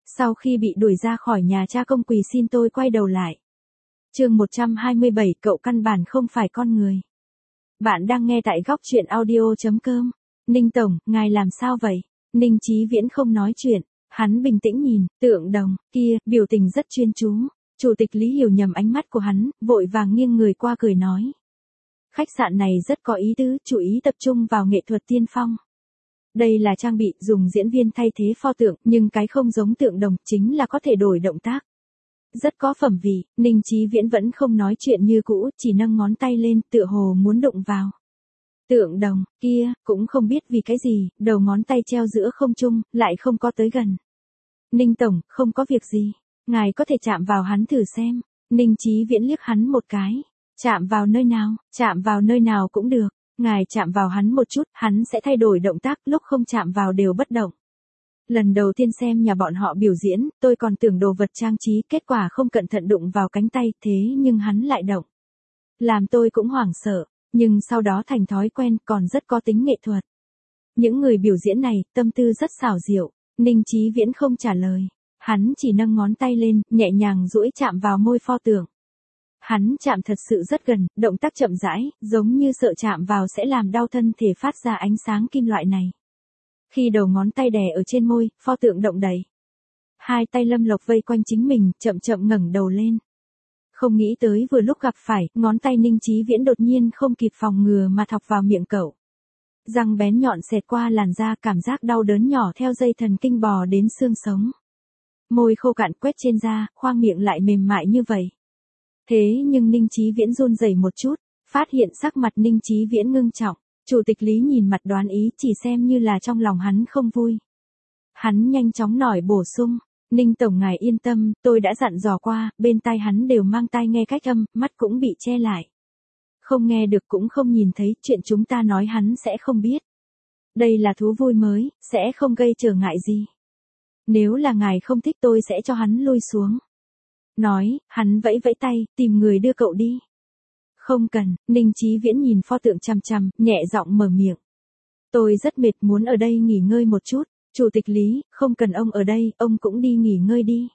Sau khi bị đuổi ra khỏi nhà cha công quỳ xin tôi quay đầu lại. Chương 127, cậu căn bản không phải con người. Bạn đang nghe tại góc truyện audio.com. Ninh Tổng, ngài làm sao vậy? Ninh Chí Viễn không nói chuyện, hắn bình tĩnh nhìn, tượng đồng, kia, biểu tình rất chuyên chú. Chủ tịch Lý hiểu nhầm ánh mắt của hắn, vội vàng nghiêng người qua cười nói. Khách sạn này rất có ý tứ, chú ý tập trung vào nghệ thuật tiên phong. Đây là trang bị dùng diễn viên thay thế pho tượng, nhưng cái không giống tượng đồng chính là có thể đổi động tác. Rất có phẩm vị, Ninh Chí Viễn vẫn không nói chuyện như cũ, chỉ nâng ngón tay lên, tựa hồ muốn đụng vào. Tượng đồng, kia, cũng không biết vì cái gì, đầu ngón tay treo giữa không trung, lại không có tới gần. Ninh Tổng, không có việc gì, ngài có thể chạm vào hắn thử xem. Ninh Chí Viễn liếc hắn một cái. Chạm vào nơi nào cũng được. Ngài chạm vào hắn một chút, hắn sẽ thay đổi động tác, lúc không chạm vào đều bất động. Lần đầu tiên xem nhà bọn họ biểu diễn, tôi còn tưởng đồ vật trang trí, kết quả không cẩn thận đụng vào cánh tay, thế nhưng hắn lại động. Làm tôi cũng hoảng sợ, nhưng sau đó thành thói quen, còn rất có tính nghệ thuật. Những người biểu diễn này, tâm tư rất xảo diệu. Ninh Chí Viễn không trả lời. Hắn chỉ nâng ngón tay lên, nhẹ nhàng duỗi chạm vào môi pho tượng. Hắn chạm thật sự rất gần, động tác chậm rãi, giống như sợ chạm vào sẽ làm đau thân thể phát ra ánh sáng kim loại này. Khi đầu ngón tay đè ở trên môi, pho tượng động đậy. Hai tay Lâm Lộc vây quanh chính mình, chậm chậm ngẩng đầu lên. Không nghĩ tới vừa lúc gặp phải, ngón tay Ninh Chí Viễn đột nhiên không kịp phòng ngừa mà thọc vào miệng cậu. Răng bén nhọn xẹt qua làn da, cảm giác đau đớn nhỏ theo dây thần kinh bò đến xương sống. Môi khô cạn quét trên da, khoang miệng lại mềm mại như vậy. Thế nhưng Ninh Chí Viễn run rẩy một chút, phát hiện sắc mặt Ninh Chí Viễn ngưng trọng. Chủ tịch Lý nhìn mặt đoán ý, chỉ xem như là trong lòng hắn không vui. Hắn nhanh chóng nổi bổ sung, Ninh Tổng ngài yên tâm, tôi đã dặn dò qua, bên tai hắn đều mang tai nghe cách âm, mắt cũng bị che lại. Không nghe được cũng không nhìn thấy, chuyện chúng ta nói hắn sẽ không biết. Đây là thú vui mới, sẽ không gây trở ngại gì. Nếu là ngài không thích tôi sẽ cho hắn lui xuống. Nói, hắn vẫy vẫy tay, tìm người đưa cậu đi. Không cần, Ninh Chí Viễn nhìn pho tượng chằm chằm, nhẹ giọng mở miệng. Tôi rất mệt, muốn ở đây nghỉ ngơi một chút. Chủ tịch Lý, không cần ông ở đây, ông cũng đi nghỉ ngơi đi.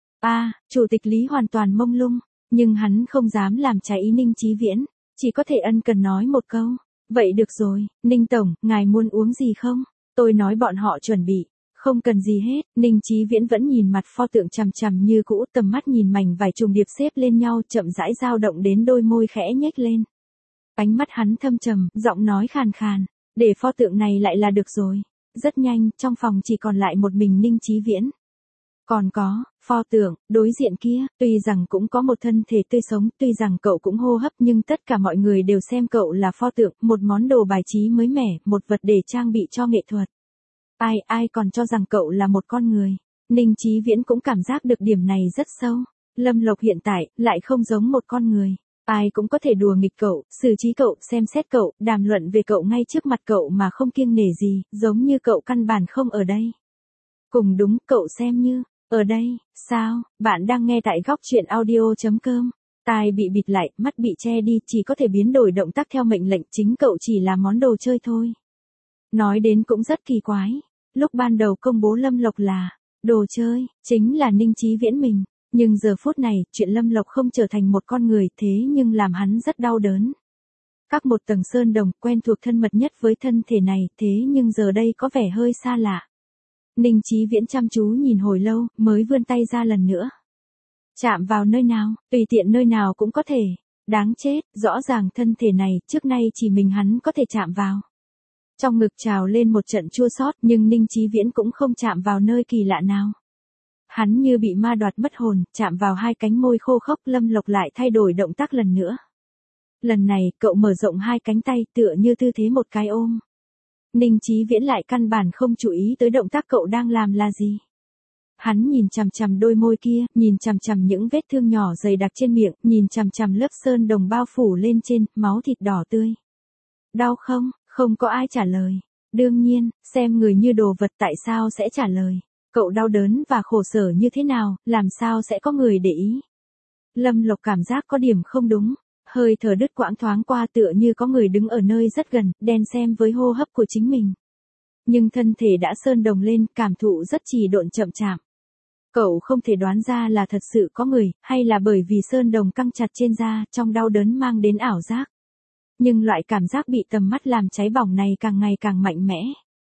Chủ tịch Lý hoàn toàn mông lung, nhưng hắn không dám làm trái ý Ninh Chí Viễn, chỉ có thể ân cần nói một câu. Vậy được rồi, Ninh Tổng, ngài muốn uống gì không? Tôi nói bọn họ chuẩn bị. Không cần gì hết, Ninh Chí Viễn vẫn nhìn mặt pho tượng chằm chằm như cũ, tầm mắt nhìn mảnh vải trùng điệp xếp lên nhau, chậm rãi dao động đến đôi môi khẽ nhếch lên. Ánh mắt hắn thâm trầm, giọng nói khàn khàn, để pho tượng này lại là được rồi. Rất nhanh, trong phòng chỉ còn lại một mình Ninh Chí Viễn. Còn có, pho tượng, đối diện kia, tuy rằng cũng có một thân thể tươi sống, tuy rằng cậu cũng hô hấp nhưng tất cả mọi người đều xem cậu là pho tượng, một món đồ bài trí mới mẻ, một vật để trang bị cho nghệ thuật. Ai còn cho rằng cậu là một con người. Ninh Chí Viễn cũng cảm giác được điểm này rất sâu. Lâm Lộc hiện tại, lại không giống một con người. Ai cũng có thể đùa nghịch cậu, xử trí cậu, xem xét cậu, đàm luận về cậu ngay trước mặt cậu mà không kiêng nể gì, giống như cậu căn bản không ở đây. Cùng đúng, cậu xem như, ở đây, sao, bạn đang nghe tại góc truyện audio.com. Tai bị bịt lại, mắt bị che đi, chỉ có thể biến đổi động tác theo mệnh lệnh, chính cậu chỉ là món đồ chơi thôi. Nói đến cũng rất kỳ quái. Lúc ban đầu công bố Lâm Lộc là đồ chơi, chính là Ninh Chí Viễn mình. Nhưng giờ phút này, chuyện Lâm Lộc không trở thành một con người, thế nhưng làm hắn rất đau đớn. Các một tầng sơn đồng, quen thuộc thân mật nhất với thân thể này, thế nhưng giờ đây có vẻ hơi xa lạ. Ninh Chí Viễn chăm chú nhìn hồi lâu, mới vươn tay ra lần nữa. Chạm vào nơi nào, tùy tiện nơi nào cũng có thể. Đáng chết, rõ ràng thân thể này, trước nay chỉ mình hắn có thể chạm vào. Trong ngực trào lên một trận chua xót, nhưng Ninh Chí Viễn cũng không chạm vào nơi kỳ lạ nào. Hắn như bị ma đoạt mất hồn, chạm vào hai cánh môi khô khốc, Lâm Lộc lại thay đổi động tác lần nữa. Lần này, cậu mở rộng hai cánh tay, tựa như tư thế một cái ôm. Ninh Chí Viễn lại căn bản không chú ý tới động tác cậu đang làm là gì. Hắn nhìn chằm chằm đôi môi kia, nhìn chằm chằm những vết thương nhỏ dày đặc trên miệng, nhìn chằm chằm lớp sơn đồng bao phủ lên trên, máu thịt đỏ tươi. Đau không? Không có ai trả lời. Đương nhiên, xem người như đồ vật tại sao sẽ trả lời. Cậu đau đớn và khổ sở như thế nào, làm sao sẽ có người để ý. Lâm Lộc cảm giác có điểm không đúng. Hơi thở đứt quãng thoáng qua, tựa như có người đứng ở nơi rất gần, đen xem với hô hấp của chính mình. Nhưng thân thể đã sơn đồng lên, cảm thụ rất trì độn chậm chạp. Cậu không thể đoán ra là thật sự có người, hay là bởi vì sơn đồng căng chặt trên da, trong đau đớn mang đến ảo giác. Nhưng loại cảm giác bị tầm mắt làm cháy bỏng này càng ngày càng mạnh mẽ.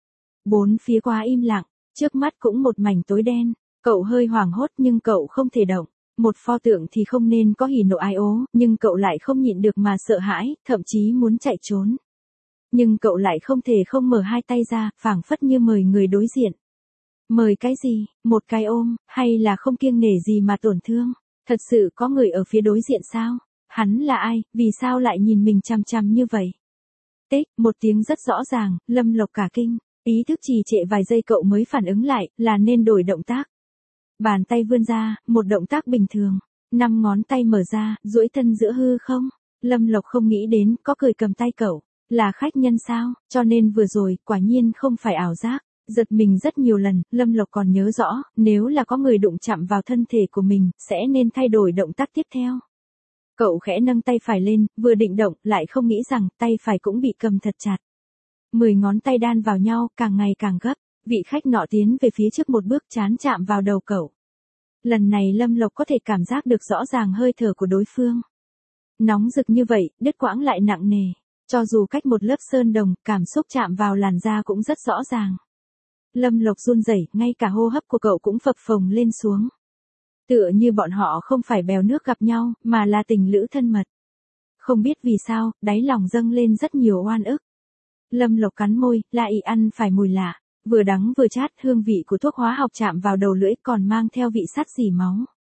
Bốn phía quá im lặng, trước mắt cũng một mảnh tối đen. Cậu hơi hoảng hốt nhưng cậu không thể động. Một pho tượng thì không nên có hỉ nộ ái ố, nhưng cậu lại không nhịn được mà sợ hãi, thậm chí muốn chạy trốn. Nhưng cậu lại không thể không mở hai tay ra, phảng phất như mời người đối diện. Mời cái gì, một cái ôm, hay là không kiêng nể gì mà tổn thương? Thật sự có người ở phía đối diện sao? Hắn là ai, vì sao lại nhìn mình chằm chằm như vậy? Tích, một tiếng rất rõ ràng, Lâm Lộc cả kinh, ý thức trì trệ vài giây cậu mới phản ứng lại, là nên đổi động tác. Bàn tay vươn ra, một động tác bình thường, 5 ngón tay mở ra, duỗi thân giữa hư không. Lâm Lộc không nghĩ đến, có cười cầm tay cậu, là khách nhân sao, cho nên vừa rồi, quả nhiên không phải ảo giác. Giật mình rất nhiều lần, Lâm Lộc còn nhớ rõ, nếu là có người đụng chạm vào thân thể của mình, sẽ nên thay đổi động tác tiếp theo. Cậu khẽ nâng tay phải lên, vừa định động, lại không nghĩ rằng, tay phải cũng bị cầm thật chặt. 10 ngón tay đan vào nhau, càng ngày càng gấp, vị khách nọ tiến về phía trước một bước chán chạm vào đầu cậu. Lần này Lâm Lộc có thể cảm giác được rõ ràng hơi thở của đối phương. Nóng rực như vậy, đứt quãng lại nặng nề. Cho dù cách một lớp sơn đồng, cảm xúc chạm vào làn da cũng rất rõ ràng. Lâm Lộc run rẩy, ngay cả hô hấp của cậu cũng phập phồng lên xuống. Tựa như bọn họ không phải bèo nước gặp nhau, mà là tình lữ thân mật. Không biết vì sao, đáy lòng dâng lên rất nhiều oan ức. Lâm Lộc cắn môi, lại ăn phải mùi lạ, vừa đắng vừa chát, hương vị của thuốc hóa học chạm vào đầu lưỡi còn mang theo vị sắt rỉ máu.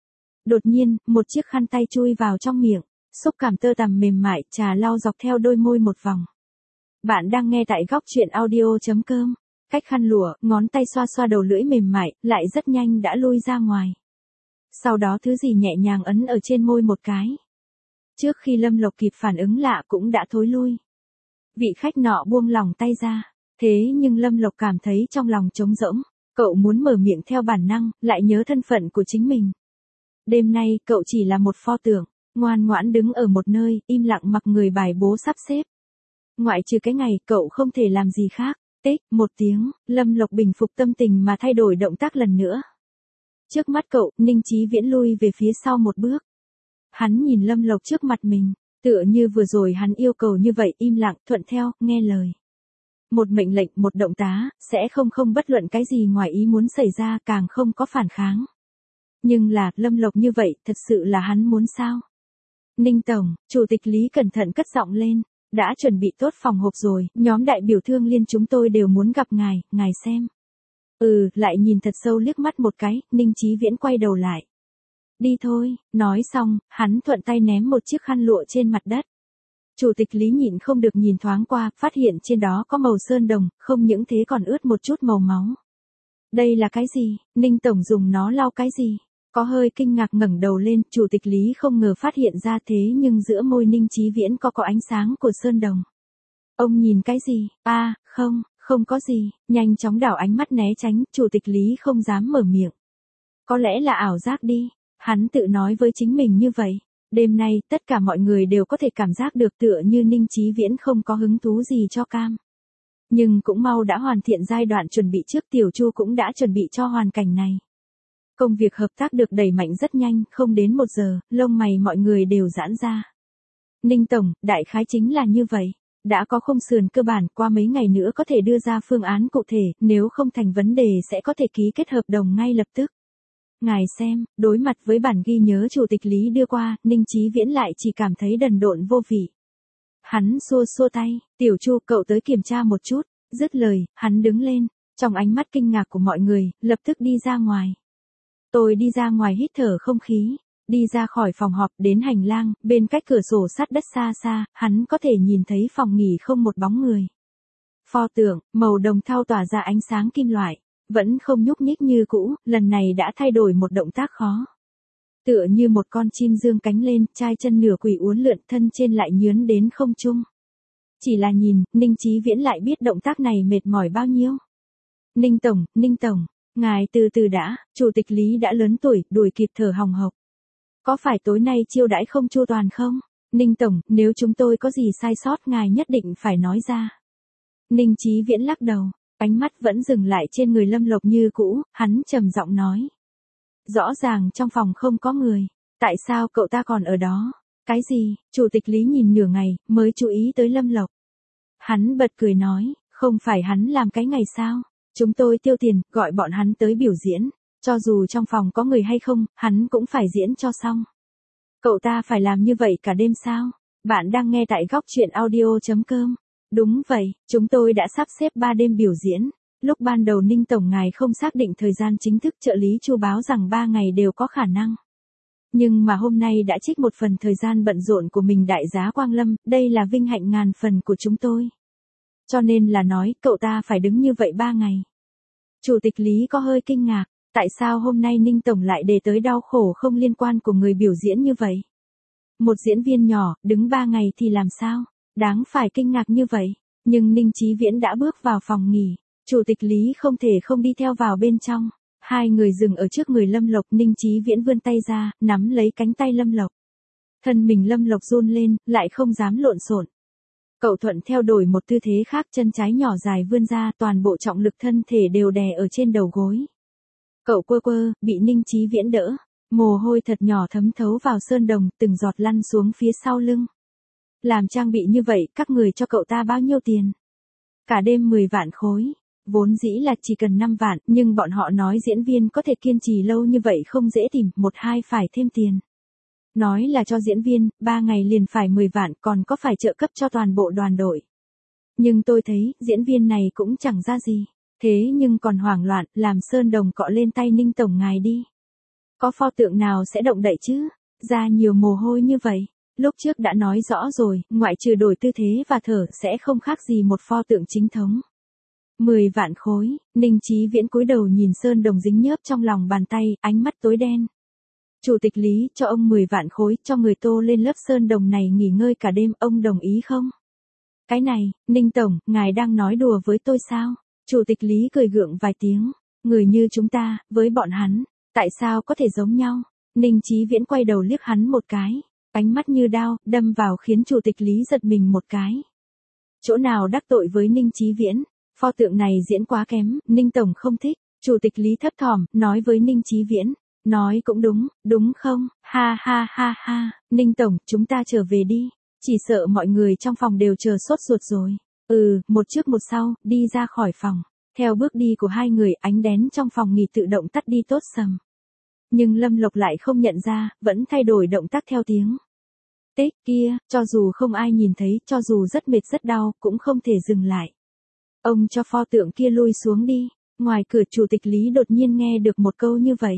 Đột nhiên, một chiếc khăn tay chui vào trong miệng, xúc cảm tơ tằm mềm mại, trà lau dọc theo đôi môi một vòng. Bạn đang nghe tại góc truyện audio.com. Cách khăn lụa, ngón tay xoa xoa đầu lưỡi mềm mại, lại rất nhanh đã lui ra ngoài. Sau đó thứ gì nhẹ nhàng ấn ở trên môi một cái. Trước khi Lâm Lộc kịp phản ứng lạ cũng đã thối lui. Vị khách nọ buông lỏng tay ra. Thế nhưng Lâm Lộc cảm thấy trong lòng trống rỗng. Cậu muốn mở miệng theo bản năng, lại nhớ thân phận của chính mình. Đêm nay, cậu chỉ là một pho tượng, ngoan ngoãn đứng ở một nơi, im lặng mặc người bài bố sắp xếp. Ngoại trừ cái ngày, cậu không thể làm gì khác. Tích, một tiếng, Lâm Lộc bình phục tâm tình mà thay đổi động tác lần nữa. Trước mắt cậu, Ninh Chí Viễn lui về phía sau một bước. Hắn nhìn Lâm Lộc trước mặt mình, tựa như vừa rồi hắn yêu cầu như vậy, im lặng, thuận theo, nghe lời. Một mệnh lệnh, một động tá, sẽ không bất luận cái gì ngoài ý muốn xảy ra, càng không có phản kháng. Nhưng là, Lâm Lộc như vậy, thật sự là hắn muốn sao? Ninh Tổng, Chủ tịch Lý cẩn thận cất giọng lên. Đã chuẩn bị tốt phòng họp rồi, nhóm đại biểu Thương Liên chúng tôi đều muốn gặp ngài xem. Lại nhìn thật sâu liếc mắt một cái, Ninh Chí Viễn quay đầu lại. Đi thôi, nói xong, hắn thuận tay ném một chiếc khăn lụa trên mặt đất. Chủ tịch Lý nhịn không được nhìn thoáng qua, phát hiện trên đó có màu sơn đồng, không những thế còn ướt một chút màu máu. Đây là cái gì, Ninh Tổng dùng nó lau cái gì? Có hơi kinh ngạc ngẩng đầu lên, Chủ tịch Lý không ngờ phát hiện ra thế nhưng giữa môi Ninh Chí Viễn có ánh sáng của sơn đồng. Ông nhìn cái gì? Không có gì, nhanh chóng đảo ánh mắt né tránh, Chủ tịch Lý không dám mở miệng. Có lẽ là ảo giác đi, hắn tự nói với chính mình như vậy. Đêm nay, tất cả mọi người đều có thể cảm giác được tựa như Ninh Chí Viễn không có hứng thú gì cho cam. Nhưng cũng mau đã hoàn thiện giai đoạn chuẩn bị trước, Tiểu Chu cũng đã chuẩn bị cho hoàn cảnh này. Công việc hợp tác được đẩy mạnh rất nhanh, không đến 1 giờ, lông mày mọi người đều giãn ra. Ninh Tổng, đại khái chính là như vậy. Đã có khung sườn cơ bản, qua mấy ngày nữa có thể đưa ra phương án cụ thể, nếu không thành vấn đề sẽ có thể ký kết hợp đồng ngay lập tức. Ngài xem, đối mặt với bản ghi nhớ Chủ tịch Lý đưa qua, Ninh Chí Viễn lại chỉ cảm thấy đần độn vô vị. Hắn xua xua tay, Tiểu Chu cậu tới kiểm tra một chút, dứt lời, hắn đứng lên, trong ánh mắt kinh ngạc của mọi người, lập tức đi ra ngoài. Tôi đi ra ngoài hít thở không khí, đi ra khỏi phòng họp đến hành lang, bên cách cửa sổ sát đất xa xa, hắn có thể nhìn thấy phòng nghỉ không một bóng người. Pho tượng, màu đồng thau tỏa ra ánh sáng kim loại, vẫn không nhúc nhích như cũ, lần này đã thay đổi một động tác khó. Tựa như một con chim dương cánh lên, chai chân nửa quỳ uốn lượn, thân trên lại nhướn đến không trung. Chỉ là nhìn, Ninh Chí Viễn lại biết động tác này mệt mỏi bao nhiêu. Ninh Tổng, ngài từ từ đã, Chủ tịch Lý đã lớn tuổi, đuổi kịp thở hồng hộc. Có phải tối nay chiêu đãi không chu toàn không? Ninh Tổng, nếu chúng tôi có gì sai sót ngài nhất định phải nói ra. Ninh Chí Viễn lắc đầu, ánh mắt vẫn dừng lại trên người Lâm Lộc như cũ, hắn trầm giọng nói. rõ ràng trong phòng không có người. Tại sao cậu ta còn ở đó? Cái gì? Chủ tịch Lý nhìn nửa ngày, mới chú ý tới Lâm Lộc. Hắn bật cười nói, không phải hắn làm cái ngày sao? Chúng tôi tiêu tiền, gọi bọn hắn tới biểu diễn. Cho dù trong phòng có người hay không, hắn cũng phải diễn cho xong. Cậu ta phải làm như vậy cả đêm sao? Bạn đang nghe tại góc truyện audio.com. Đúng vậy, chúng tôi đã sắp xếp 3 đêm biểu diễn. Lúc ban đầu Ninh Tổng ngài không xác định thời gian chính thức, trợ lý Chu báo rằng 3 ngày đều có khả năng. Nhưng mà hôm nay đã trích một phần thời gian bận rộn của mình đại giá Quang Lâm, đây là vinh hạnh ngàn phần của chúng tôi. Cho nên là nói, cậu ta phải đứng như vậy 3 ngày. Chủ tịch Lý có hơi kinh ngạc, tại sao hôm nay Ninh Tổng lại đề tới đau khổ không liên quan của người biểu diễn như vậy? Một diễn viên nhỏ, đứng 3 ngày thì làm sao? Đáng phải kinh ngạc như vậy. Nhưng Ninh Chí Viễn đã bước vào phòng nghỉ. Chủ tịch Lý không thể không đi theo vào bên trong. Hai người dừng ở trước người Lâm Lộc, Ninh Chí Viễn vươn tay ra, nắm lấy cánh tay Lâm Lộc. Thân mình Lâm Lộc run lên, lại không dám lộn xộn. Cậu thuận theo đổi một tư thế khác, chân trái nhỏ dài vươn ra, toàn bộ trọng lực thân thể đều đè ở trên đầu gối. Cậu quơ quơ, bị Ninh Chí Viễn đỡ. Mồ hôi thật nhỏ thấm thấu vào sơn đồng, từng giọt lăn xuống phía sau lưng. Làm trang bị như vậy, các người cho cậu ta bao nhiêu tiền? Cả đêm 10 vạn khối. Vốn dĩ là chỉ cần 5 vạn, nhưng bọn họ nói diễn viên có thể kiên trì lâu như vậy không dễ tìm, 1-2 phải thêm tiền. Nói là cho diễn viên, 3 ngày liền phải 10 vạn, còn có phải trợ cấp cho toàn bộ đoàn đội. Nhưng tôi thấy, diễn viên này cũng chẳng ra gì. Thế nhưng còn hoảng loạn, làm sơn đồng cọ lên tay Ninh Tổng ngài đi. Có pho tượng nào sẽ động đậy chứ? Ra nhiều mồ hôi như vậy. Lúc trước đã nói rõ rồi, ngoại trừ đổi tư thế và thở sẽ không khác gì một pho tượng chính thống. 10 vạn khối, Ninh Chí Viễn cúi đầu nhìn sơn đồng dính nhớp trong lòng bàn tay, ánh mắt tối đen. Chủ tịch Lý cho ông 10 vạn khối, cho người tô lên lớp sơn đồng này nghỉ ngơi cả đêm, ông đồng ý không? Cái này, Ninh Tổng, ngài đang nói đùa với tôi sao? Chủ tịch Lý cười gượng vài tiếng, người như chúng ta, với bọn hắn, tại sao có thể giống nhau? Ninh Chí Viễn quay đầu liếc hắn một cái, ánh mắt như đao, đâm vào khiến Chủ tịch Lý giật mình một cái. Chỗ nào đắc tội với Ninh Chí Viễn? Pho tượng này diễn quá kém, Ninh Tổng không thích. Chủ tịch Lý thấp thỏm, nói với Ninh Chí Viễn. Nói cũng đúng, đúng không? Ha ha ha ha, Ninh Tổng, chúng ta trở về đi. Chỉ sợ mọi người trong phòng đều chờ sốt ruột rồi. Một trước một sau, đi ra khỏi phòng. Theo bước đi của hai người, ánh đèn trong phòng nghỉ tự động tắt đi tốt sầm. Nhưng Lâm Lộc lại không nhận ra, vẫn thay đổi động tác theo tiếng. Tích kia, cho dù không ai nhìn thấy, cho dù rất mệt rất đau, cũng không thể dừng lại. Ông cho pho tượng kia lui xuống đi. Ngoài cửa Chủ tịch Lý đột nhiên nghe được một câu như vậy.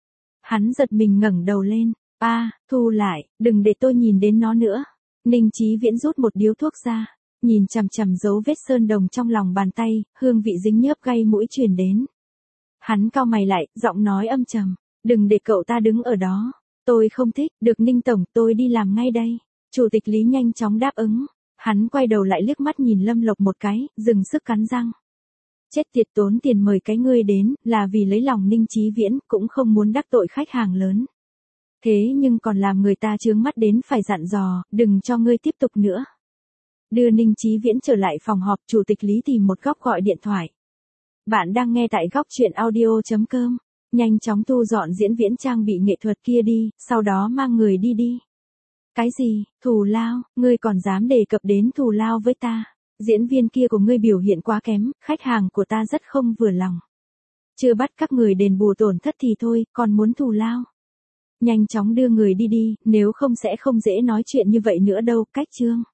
Hắn giật mình ngẩng đầu lên. Thu lại, đừng để tôi nhìn đến nó nữa. Ninh Chí Viễn rút một điếu thuốc ra. Nhìn chằm chằm dấu vết sơn đồng trong lòng bàn tay, hương vị dính nhớp gây mũi truyền đến. Hắn cau mày lại, giọng nói âm trầm. Đừng để cậu ta đứng ở đó. Tôi không thích, được Ninh Tổng, tôi đi làm ngay đây. Chủ tịch Lý nhanh chóng đáp ứng. Hắn quay đầu lại liếc mắt nhìn Lâm Lộc một cái, dừng sức cắn răng. Chết tiệt, tốn tiền mời cái ngươi đến, là vì lấy lòng Ninh Chí Viễn, cũng không muốn đắc tội khách hàng lớn. Thế nhưng còn làm người ta chướng mắt đến phải dặn dò, đừng cho ngươi tiếp tục nữa. Đưa Ninh Chí Viễn trở lại phòng họp, Chủ tịch Lý tìm một góc gọi điện thoại. Bạn đang nghe tại góc truyện audio.com. Nhanh chóng thu dọn diễn viễn trang bị nghệ thuật kia đi, sau đó mang người đi. Cái gì, thù lao, ngươi còn dám đề cập đến thù lao với ta? Diễn viên kia của ngươi biểu hiện quá kém, khách hàng của ta rất không vừa lòng. Chưa bắt các người đền bù tổn thất thì thôi, còn muốn thù lao. Nhanh chóng đưa người đi, nếu không sẽ không dễ nói chuyện như vậy nữa đâu, cách chương.